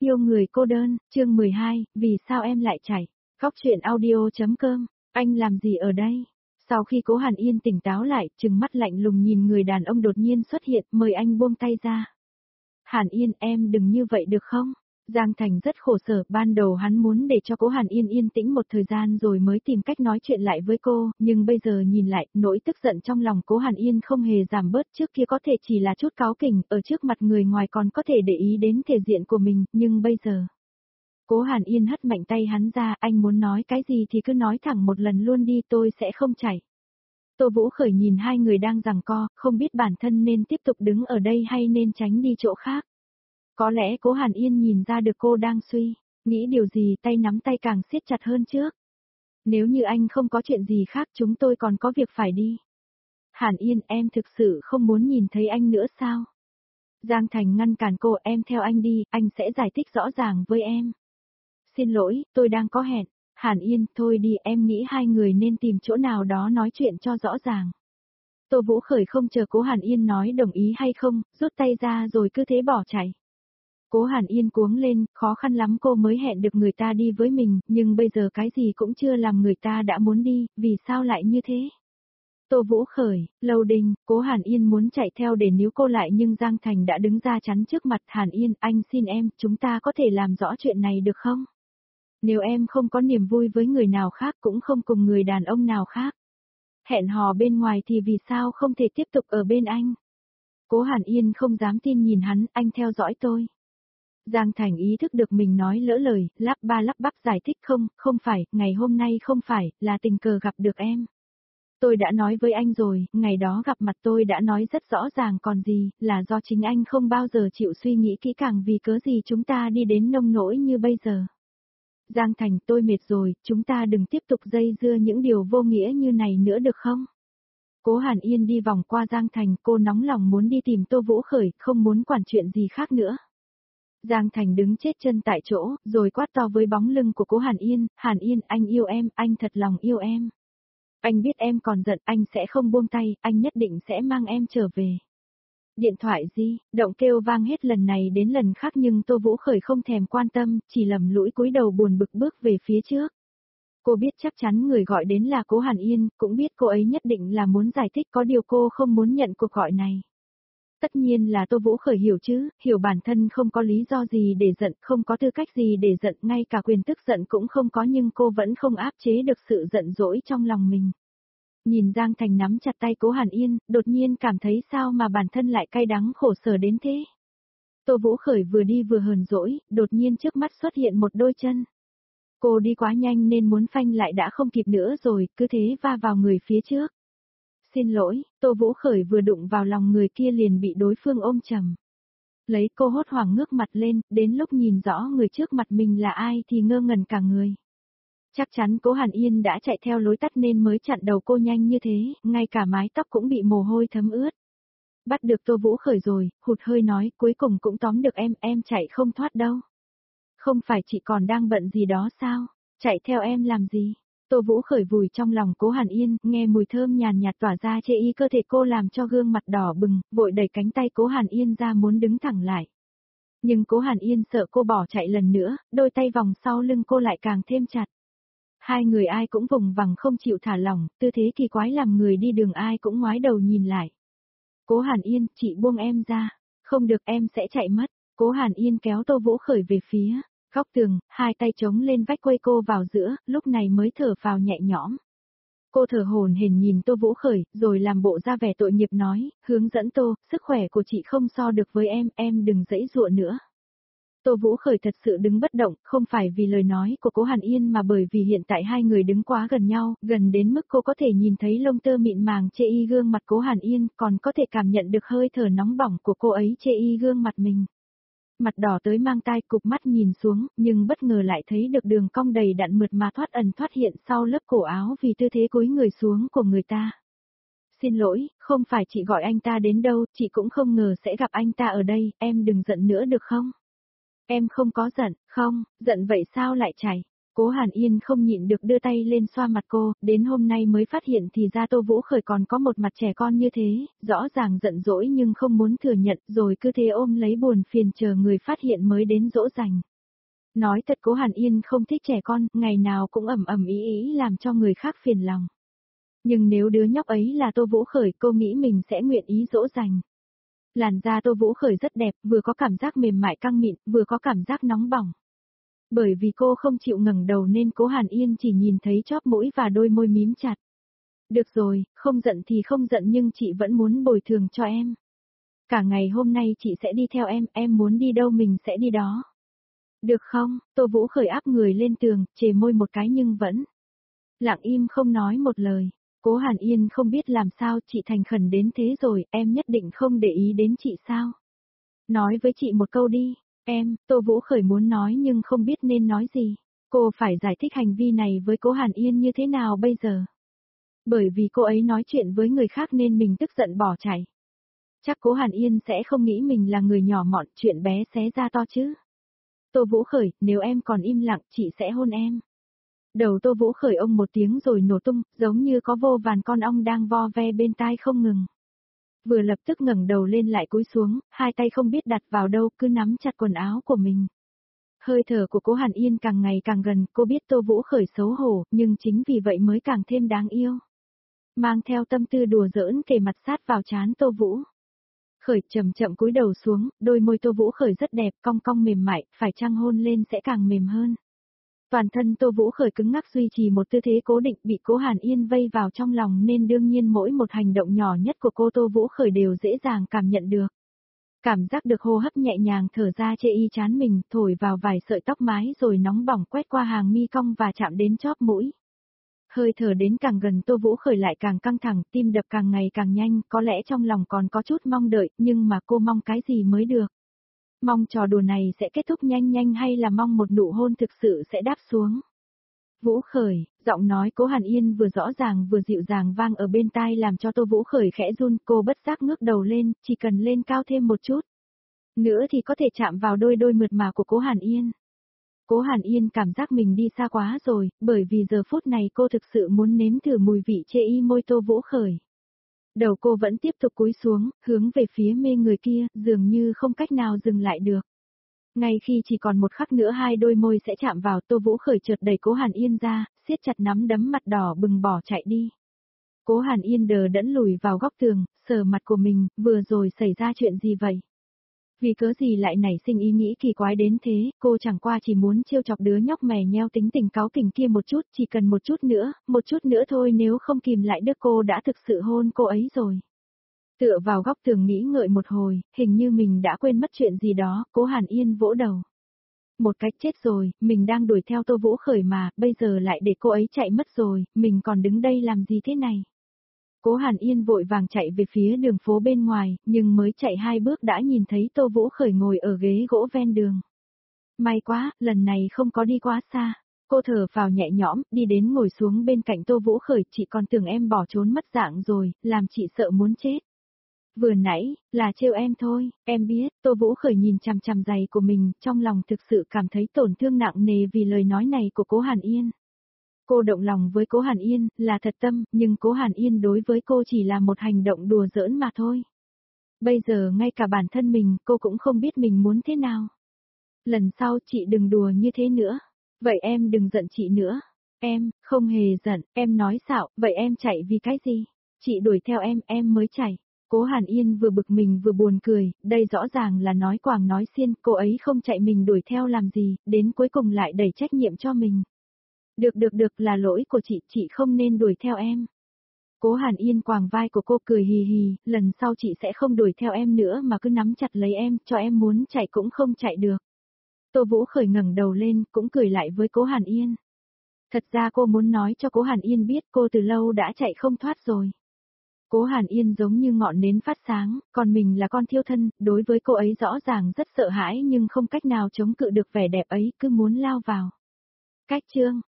Yêu người cô đơn, chương 12, vì sao em lại chảy? Góc truyện audio.com, anh làm gì ở đây? Sau khi Cố Hàn Yên tỉnh táo lại, trừng mắt lạnh lùng nhìn người đàn ông đột nhiên xuất hiện, mời anh buông tay ra. Hàn Yên, em đừng như vậy được không? Giang Thành rất khổ sở, ban đầu hắn muốn để cho Cố Hàn Yên yên tĩnh một thời gian rồi mới tìm cách nói chuyện lại với cô, nhưng bây giờ nhìn lại, nỗi tức giận trong lòng Cố Hàn Yên không hề giảm bớt, trước kia có thể chỉ là chút cáu kỉnh, ở trước mặt người ngoài còn có thể để ý đến thể diện của mình, nhưng bây giờ... Cố Hàn Yên hất mạnh tay hắn ra, anh muốn nói cái gì thì cứ nói thẳng một lần luôn đi, tôi sẽ không chảy. Tô Vũ Khởi nhìn hai người đang giằng co, không biết bản thân nên tiếp tục đứng ở đây hay nên tránh đi chỗ khác. Có lẽ Cố Hàn Yên nhìn ra được cô đang suy nghĩ điều gì, tay nắm tay càng siết chặt hơn trước. Nếu như anh không có chuyện gì khác chúng tôi còn có việc phải đi. Hàn Yên, em thực sự không muốn nhìn thấy anh nữa sao? Giang Thành ngăn cản cô, em theo anh đi, anh sẽ giải thích rõ ràng với em. Xin lỗi, tôi đang có hẹn. Hàn Yên, thôi đi, em nghĩ hai người nên tìm chỗ nào đó nói chuyện cho rõ ràng. Tô Vũ Khởi không chờ Cố Hàn Yên nói đồng ý hay không, rút tay ra rồi cứ thế bỏ chạy. Cố Hàn Yên cuống lên, khó khăn lắm cô mới hẹn được người ta đi với mình, nhưng bây giờ cái gì cũng chưa làm người ta đã muốn đi, vì sao lại như thế? Tô Vũ Khởi, Lâu Đình, Cố Hàn Yên muốn chạy theo để níu cô lại nhưng Giang Thành đã đứng ra chắn trước mặt. Hàn Yên, anh xin em, chúng ta có thể làm rõ chuyện này được không? Nếu em không có niềm vui với người nào khác cũng không cùng người đàn ông nào khác. Hẹn hò bên ngoài thì vì sao không thể tiếp tục ở bên anh? Cố Hàn Yên không dám tin nhìn hắn, anh theo dõi tôi. Giang Thành ý thức được mình nói lỡ lời, lắp ba lắp bắp giải thích không phải, ngày hôm nay không phải, là tình cờ gặp được em. Tôi đã nói với anh rồi, ngày đó gặp mặt tôi đã nói rất rõ ràng còn gì, là do chính anh không bao giờ chịu suy nghĩ kỹ càng vì cớ gì chúng ta đi đến nông nỗi như bây giờ. Giang Thành, tôi mệt rồi, chúng ta đừng tiếp tục dây dưa những điều vô nghĩa như này nữa được không? Cố Hàn Yên đi vòng qua Giang Thành, cô nóng lòng muốn đi tìm Tô Vũ Khởi, không muốn quản chuyện gì khác nữa. Giang Thành đứng chết chân tại chỗ, rồi quát to với bóng lưng của Cố Hàn Yên, Hàn Yên, anh yêu em, anh thật lòng yêu em. Anh biết em còn giận, anh sẽ không buông tay, anh nhất định sẽ mang em trở về. Điện thoại di động kêu vang hết lần này đến lần khác nhưng Tô Vũ Khởi không thèm quan tâm, chỉ lầm lũi cúi đầu buồn bực bước về phía trước. Cô biết chắc chắn người gọi đến là Cố Hàn Yên, cũng biết cô ấy nhất định là muốn giải thích, có điều cô không muốn nhận cuộc gọi này. Tất nhiên là Tô Vũ Khởi hiểu chứ, hiểu bản thân không có lý do gì để giận, không có tư cách gì để giận, ngay cả quyền tức giận cũng không có nhưng cô vẫn không áp chế được sự giận dỗi trong lòng mình. Nhìn Giang Thành nắm chặt tay Cố Hàn Yên, đột nhiên cảm thấy sao mà bản thân lại cay đắng khổ sở đến thế. Tô Vũ Khởi vừa đi vừa hờn dỗi, đột nhiên trước mắt xuất hiện một đôi chân. Cô đi quá nhanh nên muốn phanh lại đã không kịp nữa rồi, cứ thế va vào người phía trước. Xin lỗi, Tô Vũ Khởi vừa đụng vào lòng người kia liền bị đối phương ôm chầm. Lấy cô hốt hoảng ngước mặt lên, đến lúc nhìn rõ người trước mặt mình là ai thì ngơ ngẩn cả người. Chắc chắn Cố Hàn Yên đã chạy theo lối tắt nên mới chặn đầu cô nhanh như thế, ngay cả mái tóc cũng bị mồ hôi thấm ướt. Bắt được Tô Vũ Khởi rồi, hụt hơi nói, cuối cùng cũng tóm được em chạy không thoát đâu. Không phải chị còn đang bận gì đó sao, chạy theo em làm gì? Tô Vũ Khởi vùi trong lòng Cố Hàn Yên, nghe mùi thơm nhàn nhạt tỏa ra chê y cơ thể cô làm cho gương mặt đỏ bừng, vội đẩy cánh tay Cố Hàn Yên ra muốn đứng thẳng lại. Nhưng Cố Hàn Yên sợ cô bỏ chạy lần nữa, đôi tay vòng sau lưng cô lại càng thêm chặt. Hai người ai cũng vùng vằng không chịu thả lỏng, tư thế kỳ quái làm người đi đường ai cũng ngoái đầu nhìn lại. Cố Hàn Yên, chị buông em ra, không được em sẽ chạy mất. Cố Hàn Yên kéo Tô Vũ Khởi về phía góc tường, hai tay chống lên vách quây cô vào giữa, lúc này mới thở phào nhẹ nhõm. Cô thở hổn hển nhìn Tô Vũ Khởi, rồi làm bộ ra vẻ tội nghiệp nói, hướng dẫn Tô, sức khỏe của chị không so được với em đừng giãy giụa nữa. Tô Vũ Khởi thật sự đứng bất động, không phải vì lời nói của Cố Hàn Yên mà bởi vì hiện tại hai người đứng quá gần nhau, gần đến mức cô có thể nhìn thấy lông tơ mịn màng chê y gương mặt Cố Hàn Yên, còn có thể cảm nhận được hơi thở nóng bỏng của cô ấy chê y gương mặt mình. Mặt đỏ tới mang tai, cụp mắt nhìn xuống, nhưng bất ngờ lại thấy được đường cong đầy đặn mượt mà thoát ẩn thoát hiện sau lớp cổ áo vì tư thế cúi người xuống của người ta. Xin lỗi, không phải chị gọi anh ta đến đâu, chị cũng không ngờ sẽ gặp anh ta ở đây, em đừng giận nữa được không? Em không có giận, không, giận vậy sao lại chảy? Cố Hàn Yên không nhịn được đưa tay lên xoa mặt cô, đến hôm nay mới phát hiện thì ra Tô Vũ Khởi còn có một mặt trẻ con như thế, rõ ràng giận dỗi nhưng không muốn thừa nhận rồi cứ thế ôm lấy buồn phiền chờ người phát hiện mới đến dỗ dành. Nói thật Cố Hàn Yên không thích trẻ con, ngày nào cũng ầm ầm ý làm cho người khác phiền lòng. Nhưng nếu đứa nhóc ấy là Tô Vũ Khởi cô nghĩ mình sẽ nguyện ý dỗ dành. Làn da Tô Vũ Khởi rất đẹp, vừa có cảm giác mềm mại căng mịn, vừa có cảm giác nóng bỏng. Bởi vì cô không chịu ngẩng đầu nên Cố Hàn Yên chỉ nhìn thấy chóp mũi và đôi môi mím chặt. Được rồi, không giận thì không giận nhưng chị vẫn muốn bồi thường cho em. Cả ngày hôm nay chị sẽ đi theo em muốn đi đâu mình sẽ đi đó. Được không? Tô Vũ Khởi áp người lên tường, chề môi một cái nhưng vẫn lặng im không nói một lời. Cố Hàn Yên không biết làm sao, chị thành khẩn đến thế rồi, em nhất định không để ý đến chị sao? Nói với chị một câu đi, Tô Vũ Khởi muốn nói nhưng không biết nên nói gì. Cô phải giải thích hành vi này với Cố Hàn Yên như thế nào bây giờ? Bởi vì cô ấy nói chuyện với người khác nên mình tức giận bỏ chạy. Chắc Cố Hàn Yên sẽ không nghĩ mình là người nhỏ mọn, chuyện bé xé ra to chứ. Tô Vũ Khởi, nếu em còn im lặng, chị sẽ hôn em. Đầu Tô Vũ Khởi ông một tiếng rồi nổ tung, giống như có vô vàn con ong đang vo ve bên tai không ngừng. Vừa lập tức ngẩng đầu lên lại cúi xuống, hai tay không biết đặt vào đâu cứ nắm chặt quần áo của mình. Hơi thở của Cố Hàn Yên càng ngày càng gần, cô biết Tô Vũ Khởi xấu hổ, nhưng chính vì vậy mới càng thêm đáng yêu. Mang theo tâm tư đùa giỡn kề mặt sát vào trán Tô Vũ Khởi chậm chậm cúi đầu xuống, đôi môi Tô Vũ Khởi rất đẹp, cong cong mềm mại, phải chăng hôn lên sẽ càng mềm hơn. Toàn thân Tô Vũ Khởi cứng ngắc duy trì một tư thế cố định bị Cố Hàn Yên vây vào trong lòng nên đương nhiên mỗi một hành động nhỏ nhất của cô Tô Vũ Khởi đều dễ dàng cảm nhận được. Cảm giác được hô hấp nhẹ nhàng thở ra chê y chán mình, thổi vào vài sợi tóc mái rồi nóng bỏng quét qua hàng mi cong và chạm đến chóp mũi. Hơi thở đến càng gần Tô Vũ Khởi lại càng căng thẳng, tim đập càng ngày càng nhanh, có lẽ trong lòng còn có chút mong đợi, nhưng mà cô mong cái gì mới được? Mong trò đùa này sẽ kết thúc nhanh nhanh hay là mong một nụ hôn thực sự sẽ đáp xuống? Vũ Khởi, giọng nói Cố Hàn Yên vừa rõ ràng vừa dịu dàng vang ở bên tai làm cho Tô Vũ Khởi khẽ run, cô bất giác ngước đầu lên, chỉ cần lên cao thêm một chút. Nữa thì có thể chạm vào đôi mượt mà của Cố Hàn Yên. Cố Hàn Yên cảm giác mình đi xa quá rồi, bởi vì giờ phút này cô thực sự muốn nếm thử mùi vị chê y môi Tô Vũ Khởi. Đầu cô vẫn tiếp tục cúi xuống, hướng về phía mê người kia, dường như không cách nào dừng lại được. Ngay khi chỉ còn một khắc nữa hai đôi môi sẽ chạm vào, Tô Vũ Khởi chợt đẩy Cố Hàn Yên ra, siết chặt nắm đấm, mặt đỏ bừng bỏ chạy đi. Cố Hàn Yên đờ đẫn lùi vào góc tường, sờ mặt của mình, vừa rồi xảy ra chuyện gì vậy? Vì cớ gì lại nảy sinh ý nghĩ kỳ quái đến thế, cô chẳng qua chỉ muốn trêu chọc đứa nhóc mè nheo tính tình cáu kỉnh kia một chút, chỉ cần một chút nữa thôi, nếu không kìm lại được cô đã thực sự hôn cô ấy rồi. Tựa vào góc tường nghĩ ngợi một hồi, hình như mình đã quên mất chuyện gì đó, Cố Hàn Yên vỗ đầu. Một cách chết rồi, mình đang đuổi theo Tô Vũ Khởi mà, bây giờ lại để cô ấy chạy mất rồi, mình còn đứng đây làm gì thế này? Cố Hàn Yên vội vàng chạy về phía đường phố bên ngoài, nhưng mới chạy 2 bước đã nhìn thấy Tô Vũ Khởi ngồi ở ghế gỗ ven đường. May quá, lần này không có đi quá xa. Cô thở vào nhẹ nhõm, đi đến ngồi xuống bên cạnh Tô Vũ Khởi, chị còn tưởng em bỏ trốn mất dạng rồi, làm chị sợ muốn chết. Vừa nãy, là trêu em thôi, em biết, Tô Vũ Khởi nhìn chằm chằm giày của mình, trong lòng thực sự cảm thấy tổn thương nặng nề vì lời nói này của Cố Hàn Yên. Cô động lòng với Cố Hàn Yên, là thật tâm, nhưng Cố Hàn Yên đối với cô chỉ là một hành động đùa giỡn mà thôi. Bây giờ ngay cả bản thân mình, cô cũng không biết mình muốn thế nào. Lần sau chị đừng đùa như thế nữa. Vậy em đừng giận chị nữa. Em, không hề giận, em nói xạo, vậy em chạy vì cái gì? Chị đuổi theo em mới chạy. Cố Hàn Yên vừa bực mình vừa buồn cười, đây rõ ràng là nói quàng nói xiên, cô ấy không chạy mình đuổi theo làm gì, đến cuối cùng lại đẩy trách nhiệm cho mình. Được, là lỗi của chị không nên đuổi theo em. Cố Hàn Yên quàng vai của cô cười hì hì, lần sau chị sẽ không đuổi theo em nữa mà cứ nắm chặt lấy em, cho em muốn chạy cũng không chạy được. Tô Vũ Khởi ngẩng đầu lên, cũng cười lại với Cố Hàn Yên. Thật ra cô muốn nói cho Cố Hàn Yên biết cô từ lâu đã chạy không thoát rồi. Cố Hàn Yên giống như ngọn nến phát sáng, còn mình là con thiêu thân, đối với cô ấy rõ ràng rất sợ hãi nhưng không cách nào chống cự được vẻ đẹp ấy, cứ muốn lao vào. Cách chương